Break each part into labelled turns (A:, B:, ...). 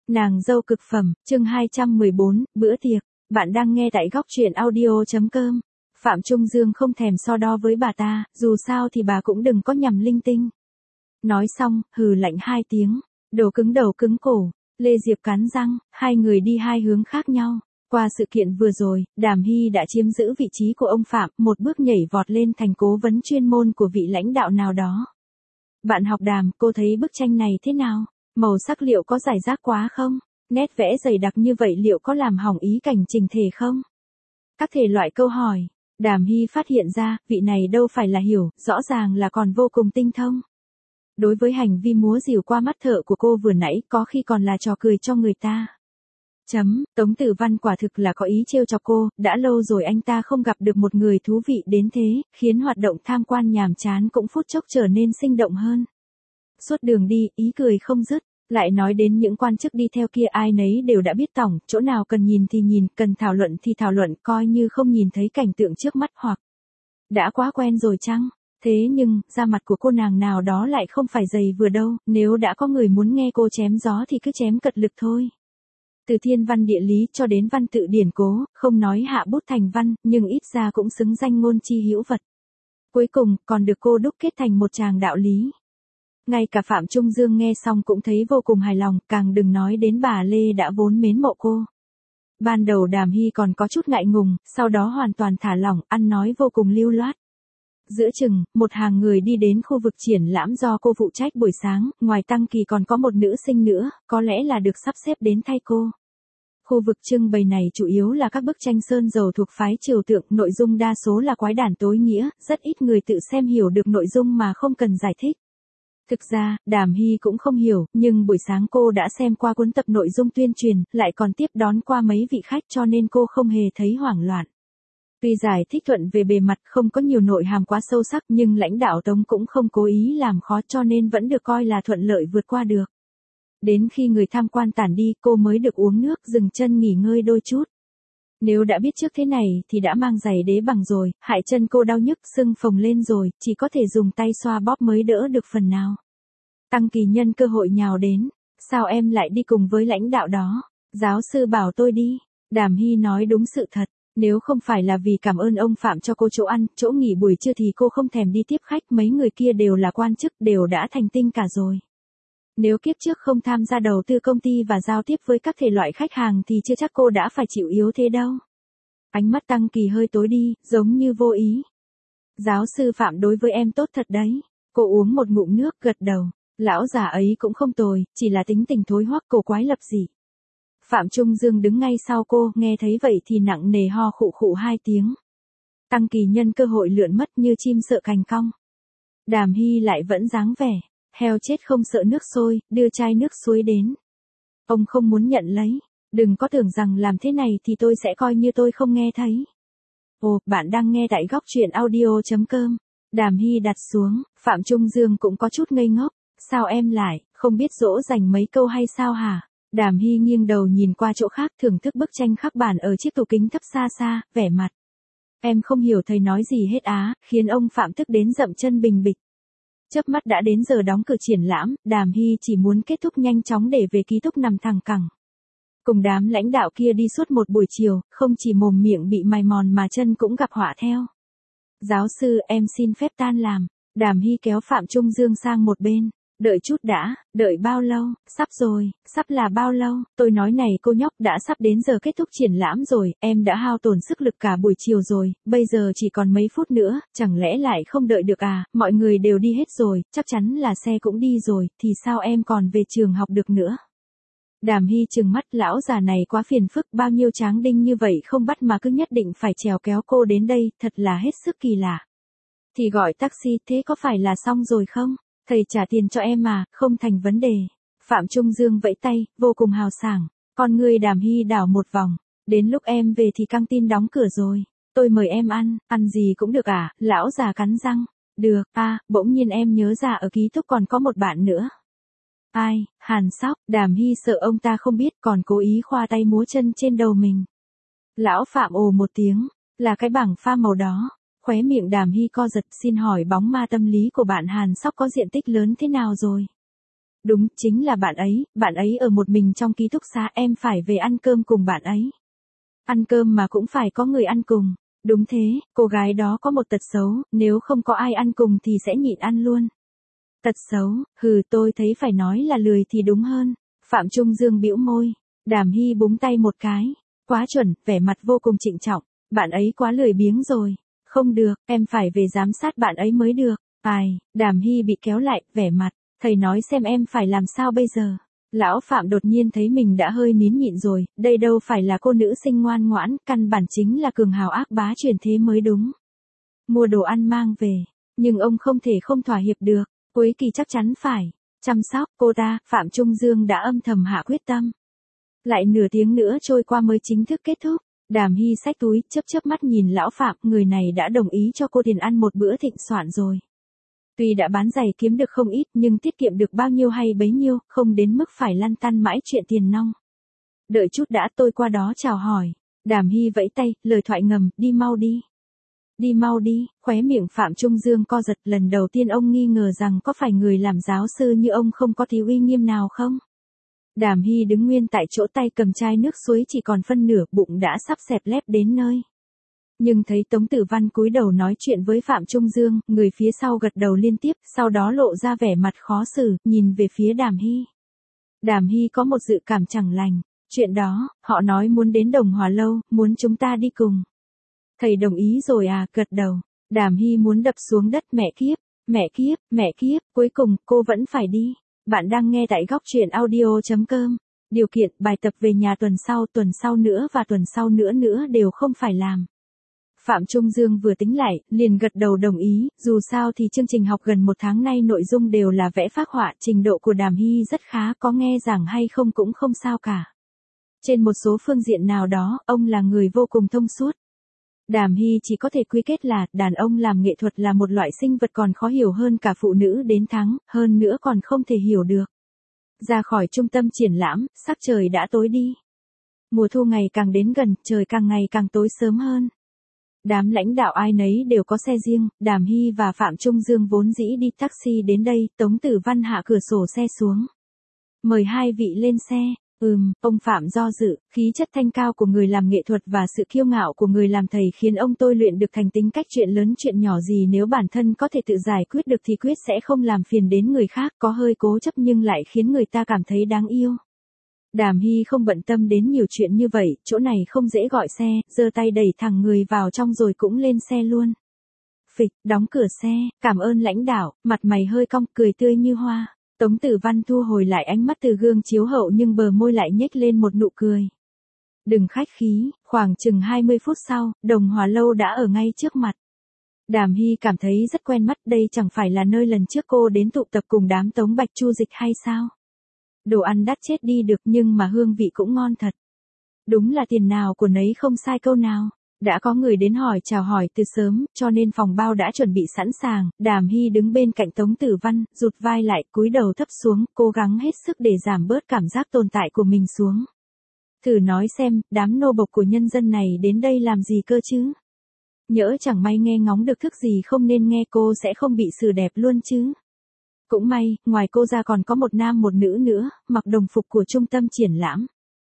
A: Nàng dâu cực phẩm, chương 214, bữa tiệc. Bạn đang nghe tại góc truyện audio.com. Phạm Trung Dương không thèm so đo với bà ta, dù sao thì bà cũng đừng có nhầm linh tinh. Nói xong, hừ lạnh hai tiếng, đồ cứng đầu cứng cổ. Lê Diệp cắn răng, hai người đi hai hướng khác nhau. Qua sự kiện vừa rồi, Đàm Hy đã chiếm giữ vị trí của ông Phạm, một bước nhảy vọt lên thành cố vấn chuyên môn của vị lãnh đạo nào đó. Bạn học Đàm, cô thấy bức tranh này thế nào? Màu sắc liệu có rải rác quá không? Nét vẽ dày đặc như vậy liệu có làm hỏng ý cảnh trình thể không? Các thể loại câu hỏi. Đàm Hy phát hiện ra, vị này đâu phải là hiểu, rõ ràng là còn vô cùng tinh thông. Đối với hành vi múa rìu qua mắt thợ của cô vừa nãy, có khi còn là trò cười cho người ta. Tống Tử Văn quả thực là có ý trêu chọc cô, đã lâu rồi anh ta không gặp được một người thú vị đến thế, khiến hoạt động tham quan nhàm chán cũng phút chốc trở nên sinh động hơn. Suốt đường đi, ý cười không dứt, lại nói đến những quan chức đi theo kia ai nấy đều đã biết tổng, chỗ nào cần nhìn thì nhìn, cần thảo luận thì thảo luận, coi như không nhìn thấy cảnh tượng trước mắt hoặc đã quá quen rồi chăng? Thế nhưng, da mặt của cô nàng nào đó lại không phải dày vừa đâu, nếu đã có người muốn nghe cô chém gió thì cứ chém cật lực thôi. Từ thiên văn địa lý cho đến văn tự điển cố, không nói hạ bút thành văn, nhưng ít ra cũng xứng danh ngôn chi hữu vật. Cuối cùng, còn được cô đúc kết thành một tràng đạo lý. Ngay cả Phạm Trung Dương nghe xong cũng thấy vô cùng hài lòng, càng đừng nói đến bà Lê đã vốn mến mộ cô. Ban đầu Đàm Hy còn có chút ngại ngùng, sau đó hoàn toàn thả lỏng, ăn nói vô cùng lưu loát. Giữa chừng, một hàng người đi đến khu vực triển lãm do cô phụ trách buổi sáng, ngoài Tăng Kỳ còn có một nữ sinh nữa, có lẽ là được sắp xếp đến thay cô. Khu vực trưng bày này chủ yếu là các bức tranh sơn dầu thuộc phái Triều Tượng, nội dung đa số là quái đản tối nghĩa, rất ít người tự xem hiểu được nội dung mà không cần giải thích. Thực ra, Đàm Hy cũng không hiểu, nhưng buổi sáng cô đã xem qua cuốn tập nội dung tuyên truyền, lại còn tiếp đón qua mấy vị khách cho nên cô không hề thấy hoảng loạn. Tuy giải thích thuận về bề mặt không có nhiều nội hàm quá sâu sắc nhưng lãnh đạo Tống cũng không cố ý làm khó cho nên vẫn được coi là thuận lợi vượt qua được. Đến khi người tham quan tản đi cô mới được uống nước dừng chân nghỉ ngơi đôi chút. Nếu đã biết trước thế này thì đã mang giày đế bằng rồi, hại chân cô đau nhức sưng phồng lên rồi, chỉ có thể dùng tay xoa bóp mới đỡ được phần nào. Tăng Kỳ nhân cơ hội nhào đến, sao em lại đi cùng với lãnh đạo đó? Giáo sư bảo tôi đi. Đàm Hy nói đúng sự thật, nếu không phải là vì cảm ơn ông Phạm cho cô chỗ ăn, chỗ nghỉ buổi trưa thì cô không thèm đi tiếp khách, mấy người kia đều là quan chức, đều đã thành tinh cả rồi. Nếu kiếp trước không tham gia đầu tư công ty và giao tiếp với các thể loại khách hàng thì chưa chắc cô đã phải chịu yếu thế đâu. Ánh mắt Tăng Kỳ hơi tối đi, giống như vô ý. Giáo sư Phạm đối với em tốt thật đấy. Cô uống một ngụm nước gật đầu. Lão già ấy cũng không tồi, chỉ là tính tình thối hoắc cổ quái lập dị. Phạm Trung Dương đứng ngay sau cô, nghe thấy vậy thì nặng nề ho khụ khụ hai tiếng. Tăng Kỳ nhân cơ hội lượn mất như chim sợ cành cong. Đàm Hy lại vẫn dáng vẻ. Heo chết không sợ nước sôi, đưa chai nước suối đến. Ông không muốn nhận lấy. Đừng có tưởng rằng làm thế này thì tôi sẽ coi như tôi không nghe thấy. Ồ, bạn đang nghe tại góc truyện audio.com. Đàm Hy đặt xuống, Phạm Trung Dương cũng có chút ngây ngốc. Sao em lại, không biết dỗ dành mấy câu hay sao hả? Đàm Hy nghiêng đầu nhìn qua chỗ khác thưởng thức bức tranh khắc bản ở chiếc tủ kính thấp xa xa, vẻ mặt. Em không hiểu thầy nói gì hết á, khiến ông Phạm tức đến dậm chân bình bịch. Chớp mắt đã đến giờ đóng cửa triển lãm, Đàm Hy chỉ muốn kết thúc nhanh chóng để về ký túc nằm thẳng cẳng. Cùng đám lãnh đạo kia đi suốt một buổi chiều, không chỉ mồm miệng bị mài mòn mà chân cũng gặp họa theo. Giáo sư, em xin phép tan làm. Đàm Hy kéo Phạm Trung Dương sang một bên. Đợi chút đã, đợi bao lâu? Sắp rồi, sắp là bao lâu? Tôi nói này cô nhóc, đã sắp đến giờ kết thúc triển lãm rồi, em đã hao tổn sức lực cả buổi chiều rồi, bây giờ chỉ còn mấy phút nữa, chẳng lẽ lại không đợi được à? Mọi người đều đi hết rồi, chắc chắn là xe cũng đi rồi, thì sao em còn về trường học được nữa? Đàm Hy trừng mắt, lão già này quá phiền phức, bao nhiêu tráng đinh như vậy không bắt mà cứ nhất định phải trèo kéo cô đến đây, thật là hết sức kỳ lạ. Thì gọi taxi, thế có phải là xong rồi không? Thầy trả tiền cho em mà, không thành vấn đề. Phạm Trung Dương vẫy tay, vô cùng hào sảng. Con người Đàm Hy đảo một vòng. Đến lúc em về thì căng tin đóng cửa rồi. Tôi mời em ăn gì cũng được à? Lão già cắn răng. Được, bỗng nhiên em nhớ ra ở ký túc còn có một bạn nữa. Ai, Hàn Sóc. Đàm Hy sợ ông ta không biết còn cố ý khoa tay múa chân trên đầu mình. Lão Phạm ồ một tiếng, là cái bảng pha màu đó. Khóe miệng Đàm Hy co giật, xin hỏi bóng ma tâm lý của bạn Hàn Sóc có diện tích lớn thế nào rồi? Đúng, chính là bạn ấy ở một mình trong ký túc xá, em phải về ăn cơm cùng bạn ấy. Ăn cơm mà cũng phải có người ăn cùng. Đúng thế, cô gái đó có một tật xấu, nếu không có ai ăn cùng thì sẽ nhịn ăn luôn. Tật xấu, tôi thấy phải nói là lười thì đúng hơn. Phạm Trung Dương bĩu môi. Đàm Hy búng tay một cái. Quá chuẩn, vẻ mặt vô cùng trịnh trọng. Bạn ấy quá lười biếng rồi. Không được, em phải về giám sát bạn ấy mới được. Đàm Hy bị kéo lại, vẻ mặt. Thầy nói xem em phải làm sao bây giờ. Lão Phạm đột nhiên thấy mình đã hơi nín nhịn rồi, đây đâu phải là cô nữ sinh ngoan ngoãn, căn bản chính là cường hào ác bá truyền thế mới đúng. Mua đồ ăn mang về, nhưng ông không thể không thỏa hiệp được, Quế Kỳ chắc chắn phải chăm sóc cô ta, Phạm Trung Dương đã âm thầm hạ quyết tâm. Lại nửa tiếng nữa trôi qua mới chính thức kết thúc, Đàm Hy xách túi, chớp mắt nhìn lão Phạm, người này đã đồng ý cho cô tiền ăn một bữa thịnh soạn rồi. Tuy đã bán giày kiếm được không ít nhưng tiết kiệm được bao nhiêu hay bấy nhiêu, không đến mức phải lăn tăn mãi chuyện tiền nong. Đợi chút đã, tôi qua đó chào hỏi. Đàm Hy vẫy tay, lời thoại ngầm, đi mau đi. Đi mau đi, khóe miệng Phạm Trung Dương co giật, lần đầu tiên ông nghi ngờ rằng có phải người làm giáo sư như ông không có tí uy nghiêm nào không? Đàm Hy đứng nguyên tại chỗ, tay cầm chai nước suối chỉ còn phân nửa, bụng đã sắp xẹp lép đến nơi. Nhưng thấy Tống Tử Văn cúi đầu nói chuyện với Phạm Trung Dương, người phía sau gật đầu liên tiếp, sau đó lộ ra vẻ mặt khó xử, nhìn về phía Đàm Hy. Đàm Hy có một dự cảm chẳng lành. Chuyện đó, họ nói muốn đến Đồng Hòa Lâu, muốn chúng ta đi cùng. Thầy đồng ý rồi à, gật đầu. Đàm Hy muốn đập xuống đất, mẹ kiếp, cuối cùng, cô vẫn phải đi. Bạn đang nghe tại góc truyện audio.com. Điều kiện, bài tập về nhà tuần sau nữa và tuần sau nữa đều không phải làm. Phạm Trung Dương vừa tính lại, liền gật đầu đồng ý, dù sao thì chương trình học gần một tháng nay nội dung đều là vẽ phác họa, trình độ của Đàm Hy rất khá, có nghe giảng hay không cũng không sao cả. Trên một số phương diện nào đó, ông là người vô cùng thông suốt. Đàm Hy chỉ có thể quy kết là, đàn ông làm nghệ thuật là một loại sinh vật còn khó hiểu hơn cả phụ nữ đến tháng, hơn nữa còn không thể hiểu được. Ra khỏi trung tâm triển lãm, sắc trời đã tối đi. Mùa thu ngày càng đến gần, trời càng ngày càng tối sớm hơn. Đám lãnh đạo ai nấy đều có xe riêng, Đàm Hy và Phạm Trung Dương vốn dĩ đi taxi đến đây, Tống Tử Văn hạ cửa sổ xe xuống. Mời hai vị lên xe. Ông Phạm do dự, khí chất thanh cao của người làm nghệ thuật và sự kiêu ngạo của người làm thầy khiến ông tôi luyện được thành tính cách chuyện lớn chuyện nhỏ gì nếu bản thân có thể tự giải quyết được thì quyết sẽ không làm phiền đến người khác, có hơi cố chấp nhưng lại khiến người ta cảm thấy đáng yêu. Đàm Hy không bận tâm đến nhiều chuyện như vậy, chỗ này không dễ gọi xe, giơ tay đẩy thẳng người vào trong rồi cũng lên xe luôn. Phịch, đóng cửa xe, cảm ơn lãnh đạo, mặt mày hơi cong, cười tươi như hoa. Tống Tử Văn thu hồi lại ánh mắt từ gương chiếu hậu nhưng bờ môi lại nhếch lên một nụ cười. Đừng khách khí, khoảng chừng 20 phút sau, Đồng Hòa Lâu đã ở ngay trước mặt. Đàm Hy cảm thấy rất quen mắt, đây chẳng phải là nơi lần trước cô đến tụ tập cùng đám Tống Bạch Chu Dịch hay sao? Đồ ăn đắt chết đi được nhưng mà hương vị cũng ngon thật. Đúng là tiền nào của nấy không sai câu nào. Đã có người đến chào hỏi từ sớm, cho nên phòng bao đã chuẩn bị sẵn sàng. Đàm Hy đứng bên cạnh Tống Tử Văn, rụt vai lại, cúi đầu thấp xuống, cố gắng hết sức để giảm bớt cảm giác tồn tại của mình xuống. Thử nói xem, đám nô bộc của nhân dân này đến đây làm gì cơ chứ? Nhỡ chẳng may nghe ngóng được thức gì không nên nghe, cô sẽ không bị xử đẹp luôn chứ? Cũng may, ngoài cô ra còn có một nam một nữ nữa, mặc đồng phục của trung tâm triển lãm.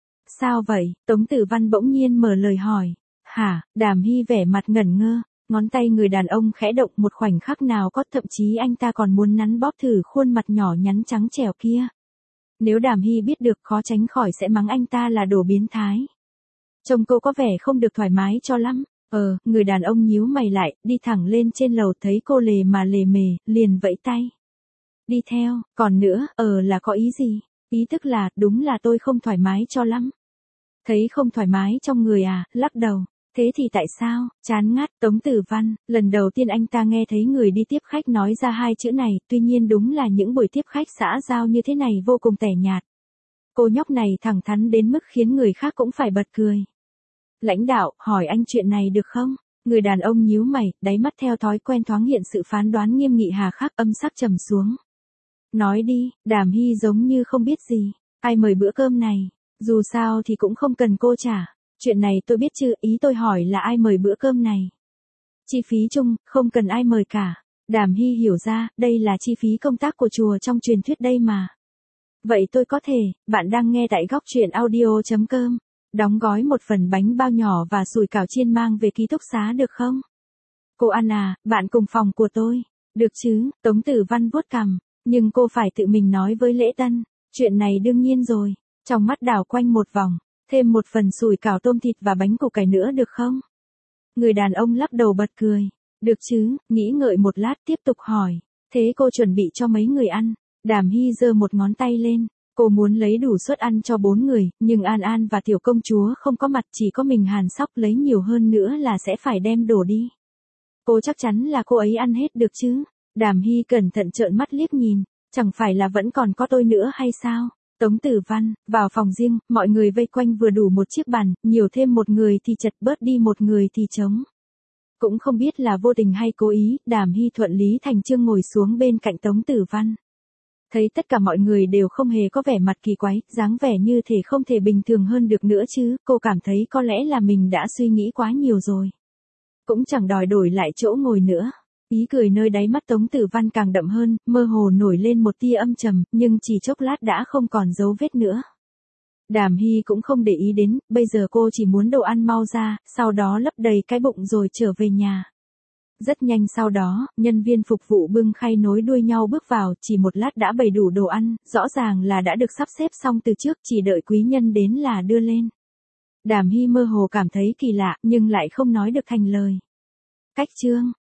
A: Sao vậy? Tống Tử Văn bỗng nhiên mở lời hỏi. Hả? Đàm Hy vẻ mặt ngẩn ngơ, ngón tay người đàn ông khẽ động một khoảnh khắc nào có, thậm chí anh ta còn muốn nắn bóp thử khuôn mặt nhỏ nhắn trắng trẻo kia. Nếu Đàm Hy biết được khó tránh khỏi sẽ mắng anh ta là đồ biến thái. Trông cô có vẻ không được thoải mái cho lắm. Người đàn ông nhíu mày lại, đi thẳng lên trên lầu, thấy cô lề mề, liền vẫy tay. Đi theo, còn nữa, là có ý gì? Ý tức là, đúng là tôi không thoải mái cho lắm. Thấy không thoải mái trong người à, lắc đầu. Thế thì tại sao? Chán ngắt, Tống Tử Văn, lần đầu tiên anh ta nghe thấy người đi tiếp khách nói ra hai chữ này, tuy nhiên đúng là những buổi tiếp khách xã giao như thế này vô cùng tẻ nhạt. Cô nhóc này thẳng thắn đến mức khiến người khác cũng phải bật cười. Lãnh đạo, hỏi anh chuyện này được không? Người đàn ông nhíu mày, đáy mắt theo thói quen thoáng hiện sự phán đoán nghiêm nghị hà khắc, âm sắc trầm xuống. Nói đi, Đàm Hy giống như không biết gì. Ai mời bữa cơm này? Dù sao thì cũng không cần cô trả. Chuyện này tôi biết chứ, ý tôi hỏi là ai mời bữa cơm này. Chi phí chung, không cần ai mời cả. Đàm Hy hiểu ra, đây là chi phí công tác của chùa trong truyền thuyết đây mà. Vậy tôi có thể, bạn đang nghe tại góc truyện audio.com. Đóng gói một phần bánh bao nhỏ và sủi cảo chiên mang về ký túc xá được không? Cô ăn à, bạn cùng phòng của tôi. Được chứ, Tống Tử Văn vuốt cằm. Nhưng cô phải tự mình nói với Lễ Tân. Chuyện này đương nhiên rồi. Trong mắt đảo quanh một vòng. Thêm một phần sủi cảo tôm thịt và bánh củ cải nữa được không? Người đàn ông lắc đầu bật cười. Được chứ, nghĩ ngợi một lát tiếp tục hỏi. Thế cô chuẩn bị cho mấy người ăn? Đàm Hy giơ một ngón tay lên. Cô muốn lấy đủ suất ăn cho 4 người, nhưng An An và tiểu công chúa không có mặt, chỉ có mình Hàn Sóc lấy nhiều hơn nữa là sẽ phải đem đổ đi. Cô chắc chắn là cô ấy ăn hết được chứ? Đàm Hy cẩn thận trợn mắt liếc nhìn, chẳng phải là vẫn còn có tôi nữa hay sao? Tống Tử Văn, vào phòng riêng, mọi người vây quanh vừa đủ một chiếc bàn, nhiều thêm một người thì chật, bớt đi một người thì trống. Cũng không biết là vô tình hay cố ý, Đàm Hy thuận lý thành chương ngồi xuống bên cạnh Tống Tử Văn. Thấy tất cả mọi người đều không hề có vẻ mặt kỳ quái, dáng vẻ như thể không thể bình thường hơn được nữa chứ, cô cảm thấy có lẽ là mình đã suy nghĩ quá nhiều rồi. Cũng chẳng đòi đổi lại chỗ ngồi nữa. Ý cười nơi đáy mắt Tống Tử Văn càng đậm hơn, mơ hồ nổi lên một tia âm trầm, nhưng chỉ chốc lát đã không còn dấu vết nữa. Đàm Hy cũng không để ý đến, bây giờ cô chỉ muốn đồ ăn mau ra, sau đó lấp đầy cái bụng rồi trở về nhà. Rất nhanh sau đó, nhân viên phục vụ bưng khay nối đuôi nhau bước vào, chỉ một lát đã bày đủ đồ ăn, rõ ràng là đã được sắp xếp xong từ trước, chỉ đợi quý nhân đến là đưa lên. Đàm Hy mơ hồ cảm thấy kỳ lạ, nhưng lại không nói được thành lời. Cách chương